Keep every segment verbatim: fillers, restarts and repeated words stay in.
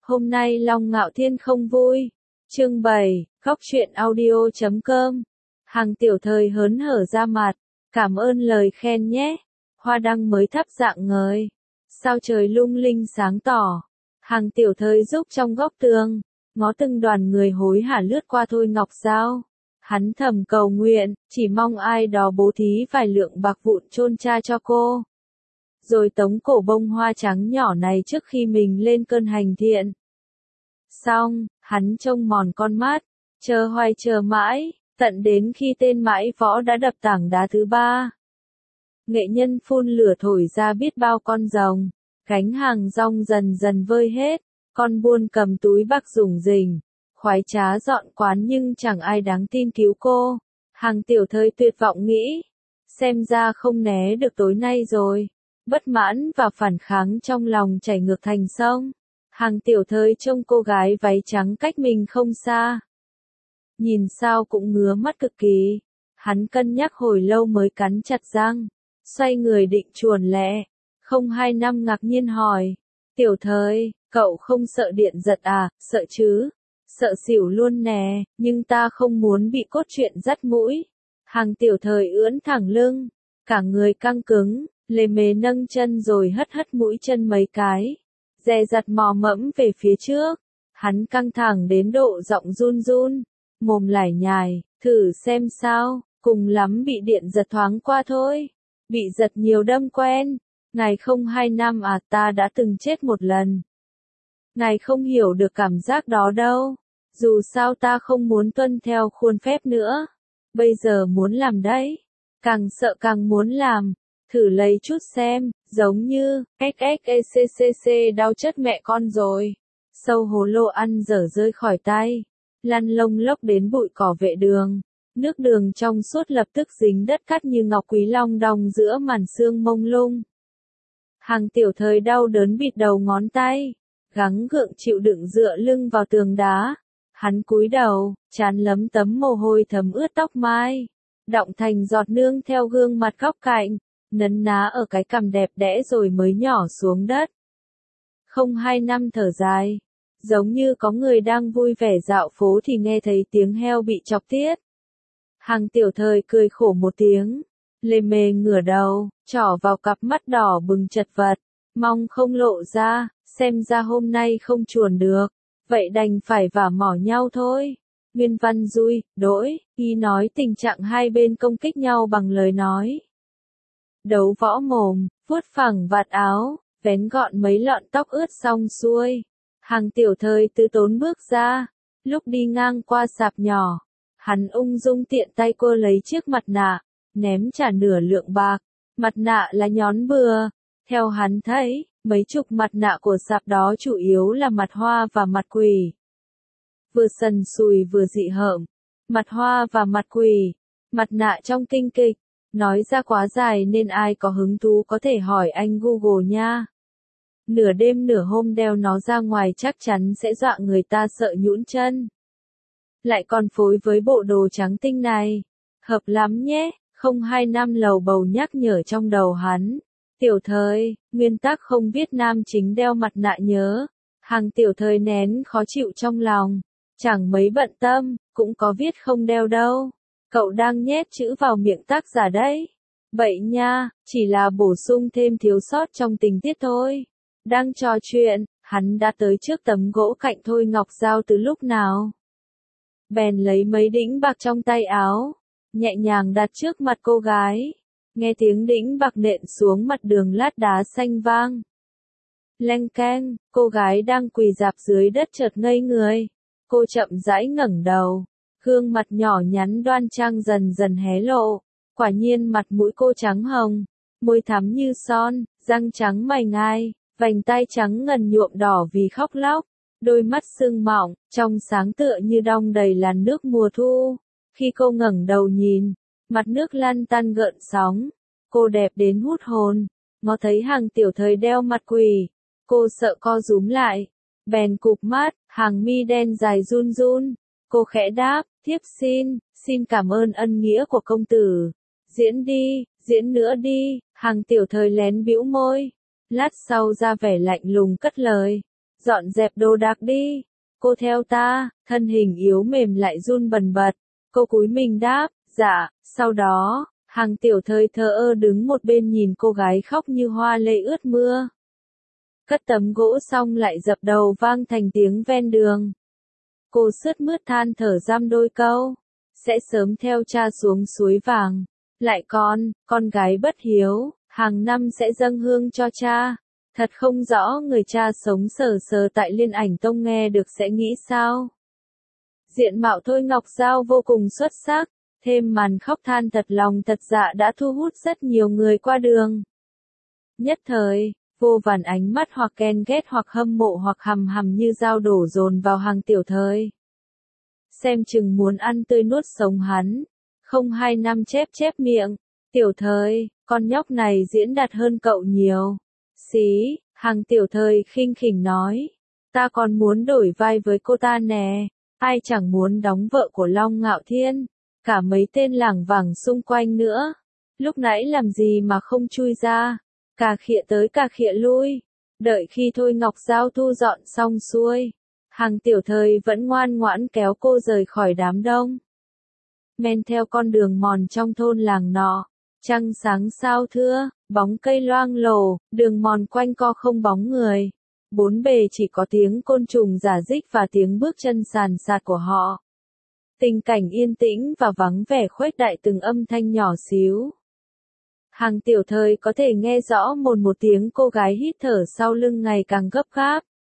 Hôm nay Long Ngạo Thiên không vui. Chương bảy, góc truyện audio chấm com. Hàng Tiểu Thời hớn hở ra mặt, cảm ơn lời khen nhé. Hoa đăng mới thắp dạng ngời, sao trời lung linh sáng tỏ. Hàng Tiểu Thời giúp trong góc tường, ngó từng đoàn người hối hả lướt qua Thôi Ngọc Giao. Hắn thầm cầu nguyện, chỉ mong ai đó bố thí vài lượng bạc vụn chôn cha cho cô. Rồi tống cổ bông hoa trắng nhỏ này trước khi mình lên cơn hành thiện. Xong, hắn trông mòn con mắt, chờ hoài chờ mãi, tận đến khi tên mãi võ đã đập tảng đá thứ ba. Nghệ nhân phun lửa thổi ra biết bao con rồng, gánh hàng rong dần dần vơi hết, con buôn cầm túi bạc rủng rỉnh, khoái trá dọn quán nhưng chẳng ai đáng tin cứu cô. Hàng Tiểu Thời tuyệt vọng nghĩ, xem ra không né được tối nay rồi. Bất mãn và phản kháng trong lòng chảy ngược thành sông. Hàng Tiểu Thời trông cô gái váy trắng cách mình không xa. Nhìn sao cũng ngứa mắt cực kỳ. Hắn cân nhắc hồi lâu mới cắn chặt răng. Xoay người định chuồn lẹ. Không hai năm ngạc nhiên hỏi. Tiểu Thời, cậu không sợ điện giật à? Sợ chứ. Sợ xỉu luôn nè, nhưng ta không muốn bị cốt truyện dắt mũi. Hàng Tiểu Thời ưỡn thẳng lưng. Cả người căng cứng. Lề mề nâng chân rồi hất hất mũi chân mấy cái. Dè dặt mò mẫm về phía trước. Hắn căng thẳng đến độ giọng run run. Mồm lải nhải, thử xem sao, cùng lắm bị điện giật thoáng qua thôi. Bị giật nhiều đâm quen. Ngài không hai năm à, ta đã từng chết một lần. Ngài không hiểu được cảm giác đó đâu. Dù sao ta không muốn tuân theo khuôn phép nữa. Bây giờ muốn làm đấy. Càng sợ càng muốn làm. Thử lấy chút xem, giống như, xxxxcc đau chất mẹ con rồi. Sâu hồ lô ăn dở rơi khỏi tay. Lăn lông lốc đến bụi cỏ vệ đường. Nước đường trong suốt lập tức dính đất cắt như ngọc quý long đong giữa màn sương mông lung. Hàng Tiểu Thời đau đớn bịt đầu ngón tay. Gắng gượng chịu đựng dựa lưng vào tường đá. Hắn cúi đầu, trán lấm tấm mồ hôi thấm ướt tóc mai. Đọng thành giọt nương theo gương mặt góc cạnh. Nấn ná ở cái cằm đẹp đẽ rồi mới nhỏ xuống đất. Không hai năm thở dài. Giống như có người đang vui vẻ dạo phố thì nghe thấy tiếng heo bị chọc tiết. Hàng Tiểu Thời cười khổ một tiếng. Lề mề ngửa đầu, trỏ vào cặp mắt đỏ bừng chật vật. Mong không lộ ra, xem ra hôm nay không chuồn được. Vậy đành phải vả mỏ nhau thôi. Nguyên văn Dui, Đỗi, y nói tình trạng hai bên công kích nhau bằng lời nói. Đấu võ mồm, vuốt phẳng vạt áo, vén gọn mấy lọn tóc ướt xong xuôi. Hàng Tiểu Thời từ tốn bước ra, lúc đi ngang qua sạp nhỏ, hắn ung dung tiện tay cô lấy chiếc mặt nạ, ném trả nửa lượng bạc. Mặt nạ là nhón bừa, theo hắn thấy, mấy chục mặt nạ của sạp đó chủ yếu là mặt hoa và mặt quỷ. Vừa sần sùi vừa dị hợm, mặt hoa và mặt quỷ, mặt nạ trong kinh kịch. Nói ra quá dài nên ai có hứng thú có thể hỏi anh Google nha. Nửa đêm nửa hôm đeo nó ra ngoài chắc chắn sẽ dọa người ta sợ nhũn chân. Lại còn phối với bộ đồ trắng tinh này. Hợp lắm nhé, không hai năm lầu bầu nhắc nhở trong đầu hắn. Tiểu Thời, nguyên tắc không viết nam chính đeo mặt nạ nhớ. Hàng Tiểu Thời nén khó chịu trong lòng. Chẳng mấy bận tâm, cũng có viết không đeo đâu. Cậu đang nhét chữ vào miệng tác giả đấy. Vậy nha, chỉ là bổ sung thêm thiếu sót trong tình tiết thôi. Đang trò chuyện, hắn đã tới trước tấm gỗ cạnh Thôi Ngọc Giao từ lúc nào. Bèn lấy mấy đĩnh bạc trong tay áo, nhẹ nhàng đặt trước mặt cô gái. Nghe tiếng đĩnh bạc nện xuống mặt đường lát đá xanh vang. Leng keng, cô gái đang quỳ rạp dưới đất chợt ngây người. Cô chậm rãi ngẩng đầu. Gương mặt nhỏ nhắn đoan trang dần dần hé lộ. Quả nhiên mặt mũi cô trắng hồng, môi thắm như son, răng trắng mày ngai, vành tai trắng ngần nhuộm đỏ vì khóc lóc, đôi mắt sưng mọng, trong sáng tựa như đong đầy làn nước mùa thu. Khi cô ngẩng đầu nhìn, mặt nước lăn tăn gợn sóng, cô đẹp đến hút hồn. Ngó thấy Hàng Tiểu Thời đeo mặt quỷ, cô sợ co rúm lại, bèn cụp mắt, hàng mi đen dài run run. Cô khẽ đáp, thiếp xin, xin cảm ơn ân nghĩa của công tử. Diễn đi, diễn nữa đi. Hàng Tiểu Thời lén bĩu môi. Lát sau ra vẻ lạnh lùng cất lời. dọn dẹp đồ đạc đi. Cô theo ta, thân hình yếu mềm lại run bần bật. Cô cúi mình đáp, dạ, sau đó, Hàng Tiểu Thời thờ ơ đứng một bên nhìn cô gái khóc như hoa lê ướt mưa. Cất tấm gỗ xong lại dập đầu vang thành tiếng ven đường. Cô sướt mướt than thở giam đôi câu, sẽ sớm theo cha xuống suối vàng. Lại con, con gái bất hiếu, hàng năm sẽ dâng hương cho cha. Thật không rõ người cha sống sờ sờ tại Liên Ảnh Tông nghe được sẽ nghĩ sao. Diện mạo Thôi Ngọc Giao vô cùng xuất sắc, thêm màn khóc than thật lòng thật dạ đã thu hút rất nhiều người qua đường. Nhất thời, vô vàn ánh mắt hoặc ghen ghét hoặc hâm mộ hoặc hầm hầm như dao đổ dồn vào Hàng Tiểu Thời. Xem chừng muốn ăn tươi nuốt sống hắn, không hai năm chép chép miệng, Tiểu Thời, con nhóc này diễn đạt hơn cậu nhiều. Xí, Hàng Tiểu Thời khinh khỉnh nói, ta còn muốn đổi vai với cô ta nè, ai chẳng muốn đóng vợ của Long Ngạo Thiên, cả mấy tên lảng vảng xung quanh nữa. Lúc nãy làm gì mà không chui ra, cà khịa tới cà khịa lui, đợi khi Thôi Ngọc Giao thu dọn xong xuôi. Hàng Tiểu Thời vẫn ngoan ngoãn kéo cô rời khỏi đám đông. Men theo con đường mòn trong thôn làng nọ, trăng sáng sao thưa, bóng cây loang lổ, đường mòn quanh co không bóng người. Bốn bề chỉ có tiếng côn trùng rả rích và tiếng bước chân sàn sạt của họ. Tình cảnh yên tĩnh và vắng vẻ khuếch đại từng âm thanh nhỏ xíu. Hàng Tiểu Thời có thể nghe rõ một một tiếng cô gái hít thở sau lưng ngày càng gấp gáp.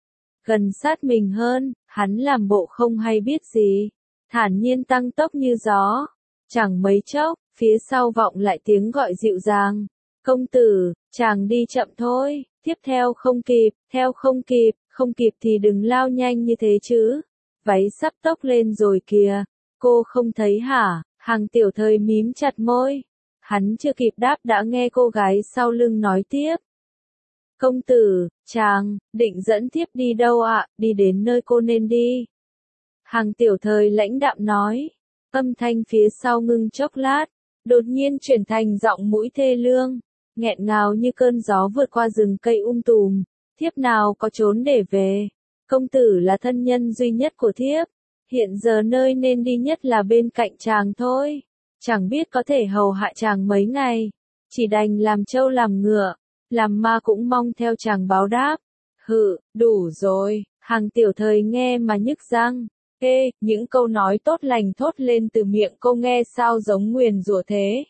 Gần sát mình hơn, hắn làm bộ không hay biết gì, thản nhiên tăng tốc như gió. Chẳng mấy chốc, phía sau vọng lại tiếng gọi dịu dàng. Công tử, chàng đi chậm thôi, tiếp theo không kịp, theo không kịp, không kịp thì đừng lao nhanh như thế chứ. Váy sắp tốc lên rồi kìa, cô không thấy hả? Hàng Tiểu Thời mím chặt môi. Hắn chưa kịp đáp đã nghe cô gái sau lưng nói tiếp. Công tử, chàng, định dẫn tiếp đi đâu ạ? À? Đi đến nơi cô nên đi. Hàng Tiểu Thời lãnh đạm nói. Âm thanh phía sau ngưng chốc lát, đột nhiên chuyển thành giọng mũi thê lương, nghẹn ngào như cơn gió vượt qua rừng cây um tùm. Thiếp nào có trốn để về. Công tử là thân nhân duy nhất của thiếp. Hiện giờ nơi nên đi nhất là bên cạnh chàng thôi. Chẳng biết có thể hầu hạ chàng mấy ngày. Chỉ đành làm trâu làm ngựa. Làm ma cũng mong theo chàng báo đáp. Hự, đủ rồi. Hàng Tiểu Thời nghe mà nhức răng. Ê, những câu nói tốt lành thốt lên từ miệng cô nghe sao giống nguyền rủa thế.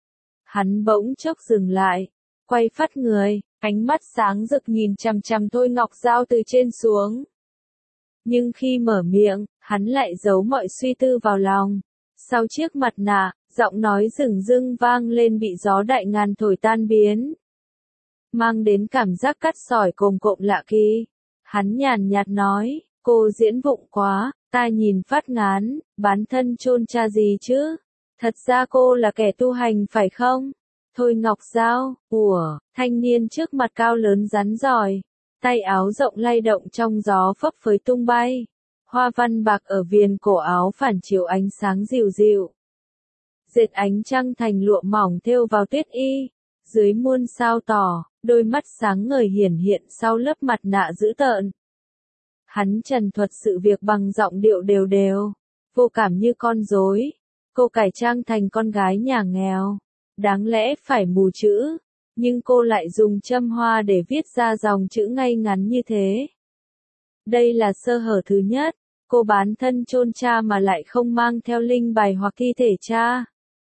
Hắn bỗng chốc dừng lại, quay phắt người, ánh mắt sáng rực nhìn chằm chằm Thôi Ngọc Giao từ trên xuống. Nhưng khi mở miệng, hắn lại giấu mọi suy tư vào lòng. Sau chiếc mặt nạ, giọng nói rừng rưng vang lên bị gió đại ngàn thổi tan biến. Mang đến cảm giác cắt sỏi cồm cộm lạ kỳ. Hắn nhàn nhạt nói, cô diễn vụng quá, ta nhìn phát ngán, bán thân chôn cha gì chứ? Thật ra cô là kẻ tu hành phải không? Thôi Ngọc Giao, ủa, thanh niên trước mặt cao lớn rắn giỏi, tay áo rộng lay động trong gió phấp phới tung bay. Hoa văn bạc ở viền cổ áo phản chiếu ánh sáng dịu dịu. Dệt ánh trăng thành lụa mỏng thêu vào tuyết y, dưới muôn sao tỏ, đôi mắt sáng ngời hiển hiện sau lớp mặt nạ dữ tợn. Hắn trần thuật sự việc bằng giọng điệu đều đều, vô cảm như con rối. Cô cải trang thành con gái nhà nghèo, đáng lẽ phải mù chữ, nhưng cô lại dùng châm hoa để viết ra dòng chữ ngay ngắn như thế. Đây là sơ hở thứ nhất, cô bán thân chôn cha mà lại không mang theo linh bài hoặc thi thể cha.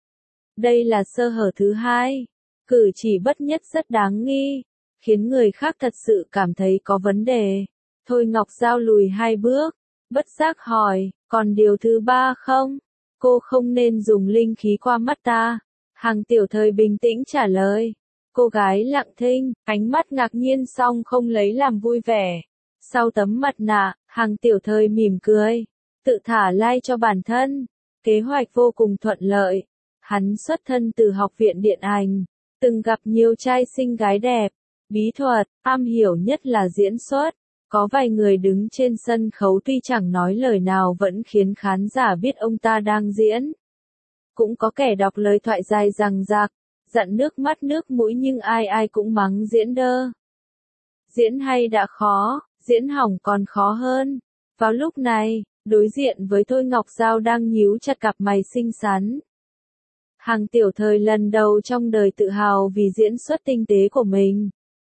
Đây là sơ hở thứ hai, cử chỉ bất nhất rất đáng nghi, khiến người khác thật sự cảm thấy có vấn đề. Thôi Ngọc Giao lùi hai bước, bất giác hỏi, còn điều thứ ba không? Cô không nên dùng linh khí qua mắt ta. Hàng Tiểu Thời bình tĩnh trả lời. Cô gái lặng thinh, ánh mắt ngạc nhiên song không lấy làm vui vẻ. Sau tấm mặt nạ, Hàng Tiểu Thời mỉm cười, tự thả lai cho bản thân. Kế hoạch vô cùng thuận lợi. Hắn xuất thân từ học viện điện ảnh, từng gặp nhiều trai xinh gái đẹp, bí thuật, am hiểu nhất là diễn xuất. Có vài người đứng trên sân khấu tuy chẳng nói lời nào vẫn khiến khán giả biết ông ta đang diễn. Cũng có kẻ đọc lời thoại dài dằng dặc, dặn nước mắt nước mũi nhưng ai ai cũng mắng diễn đơ. Diễn hay đã khó, diễn hỏng còn khó hơn. Vào lúc này, đối diện với Thôi Ngọc Giao đang nhíu chặt cặp mày xinh xắn. Hàng Tiểu Thời lần đầu trong đời tự hào vì diễn xuất tinh tế của mình.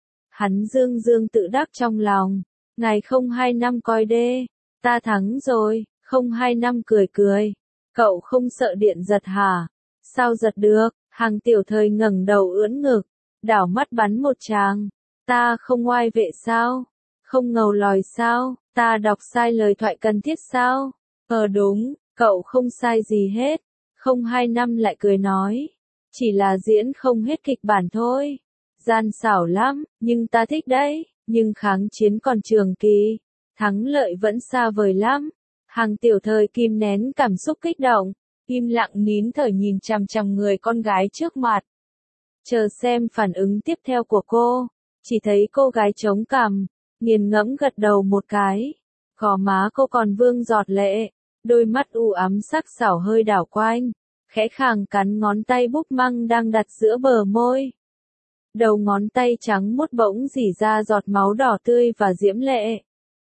Hắn dương dương tự đắc trong lòng, ngày không hai năm coi đê, ta thắng rồi, không hai năm cười cười, cậu không sợ điện giật hả? Sao giật được? Hàng Tiểu Thời ngẩng đầu ưỡn ngực, đảo mắt bắn một tràng, ta không oai vệ sao? Không ngầu lòi sao? Ta đọc sai lời thoại cần thiết sao? Ờ đúng, cậu không sai gì hết. Không hai năm lại cười nói, chỉ là diễn không hết kịch bản thôi. Gian xảo lắm, nhưng ta thích đấy, nhưng kháng chiến còn trường kỳ, thắng lợi vẫn xa vời lắm. Hàng Tiểu Thời kìm nén cảm xúc kích động, im lặng nín thở nhìn chằm chằm người con gái trước mặt. Chờ xem phản ứng tiếp theo của cô, chỉ thấy cô gái chống cằm, nghiền ngẫm gật đầu một cái. Gò má cô còn vương giọt lệ, đôi mắt u ám sắc sảo hơi đảo quanh, khẽ khàng cắn ngón tay búp măng đang đặt giữa bờ môi. Đầu ngón tay trắng muốt bỗng rỉ ra giọt máu đỏ tươi và diễm lệ.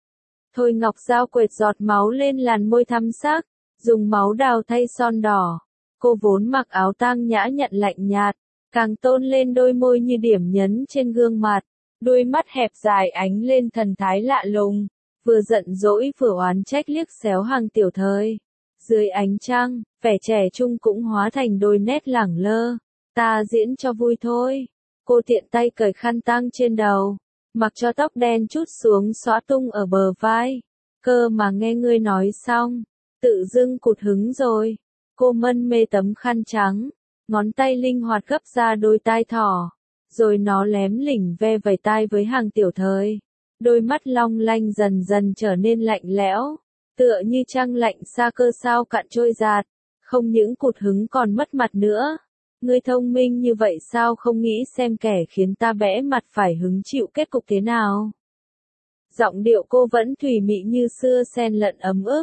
Thôi Ngọc Giao quệt giọt máu lên làn môi thắm sắc, dùng máu đào thay son đỏ. Cô vốn mặc áo tang nhã nhặn lạnh nhạt, càng tôn lên đôi môi như điểm nhấn trên gương mặt. Đôi mắt hẹp dài ánh lên thần thái lạ lùng, vừa giận dỗi vừa oán trách liếc xéo Hàng Tiểu Thời. Dưới ánh trăng, vẻ trẻ trung cũng hóa thành đôi nét lẳng lơ. Ta diễn cho vui thôi. Cô tiện tay cởi khăn tang trên đầu, mặc cho tóc đen trút xuống xõa tung ở bờ vai. Cơ mà nghe ngươi nói xong, tự dưng cụt hứng rồi. Cô mân mê tấm khăn trắng, ngón tay linh hoạt gấp ra đôi tai thỏ, rồi nó lém lỉnh ve vầy tai với Hàng Tiểu Thời. Đôi mắt long lanh dần dần trở nên lạnh lẽo, tựa như trăng lạnh xa cơ sao cạn trôi giạt, không những cụt hứng còn mất mặt nữa. Ngươi thông minh như vậy sao không nghĩ xem kẻ khiến ta bẽ mặt phải hứng chịu kết cục thế nào? Giọng điệu cô vẫn thùy mị như xưa xen lẫn ấm ức,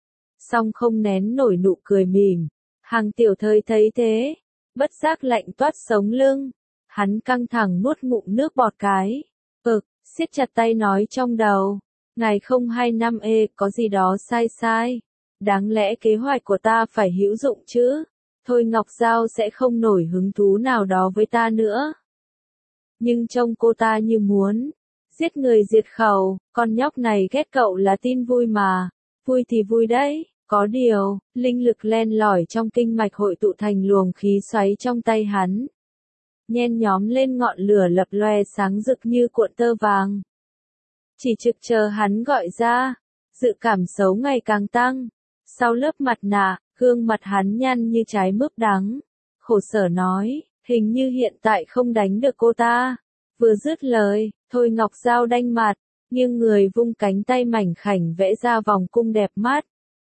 song không nén nổi nụ cười mỉm. Hàng Tiểu Thời thấy thế, bất giác lạnh toát sống lưng, hắn căng thẳng nuốt ngụm nước bọt cái, ực, siết chặt tay nói trong đầu, ngày không hai năm ê, có gì đó sai sai, đáng lẽ kế hoạch của ta phải hữu dụng chứ. Thôi Ngọc Giao sẽ không nổi hứng thú nào đó với ta nữa. Nhưng trông cô ta như muốn giết người diệt khẩu, con nhóc này ghét cậu là tin vui mà. Vui thì vui đấy, có điều, linh lực len lỏi trong kinh mạch hội tụ thành luồng khí xoáy trong tay hắn. Nhen nhóm lên ngọn lửa lập loè sáng rực như cuộn tơ vàng. Chỉ trực chờ hắn gọi ra, dự cảm xấu ngày càng tăng. Sau lớp mặt nạ, gương mặt hắn nhăn như trái mướp đắng. Khổ sở nói, hình như hiện tại không đánh được cô ta. Vừa dứt lời, Thôi Ngọc Giao đanh mặt, nghiêng người vung cánh tay mảnh khảnh vẽ ra vòng cung đẹp mắt.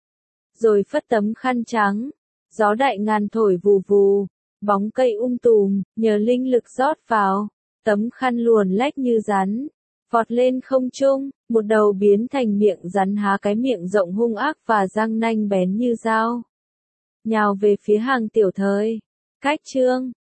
Rồi phất tấm khăn trắng, gió đại ngàn thổi vù vù, bóng cây um tùm, nhờ linh lực rót vào, tấm khăn luồn lách như rắn, vọt lên không trung, một đầu biến thành miệng rắn há cái miệng rộng hung ác và răng nanh bén như dao. Nhào về phía Hàng Tiểu Thời. Cách chương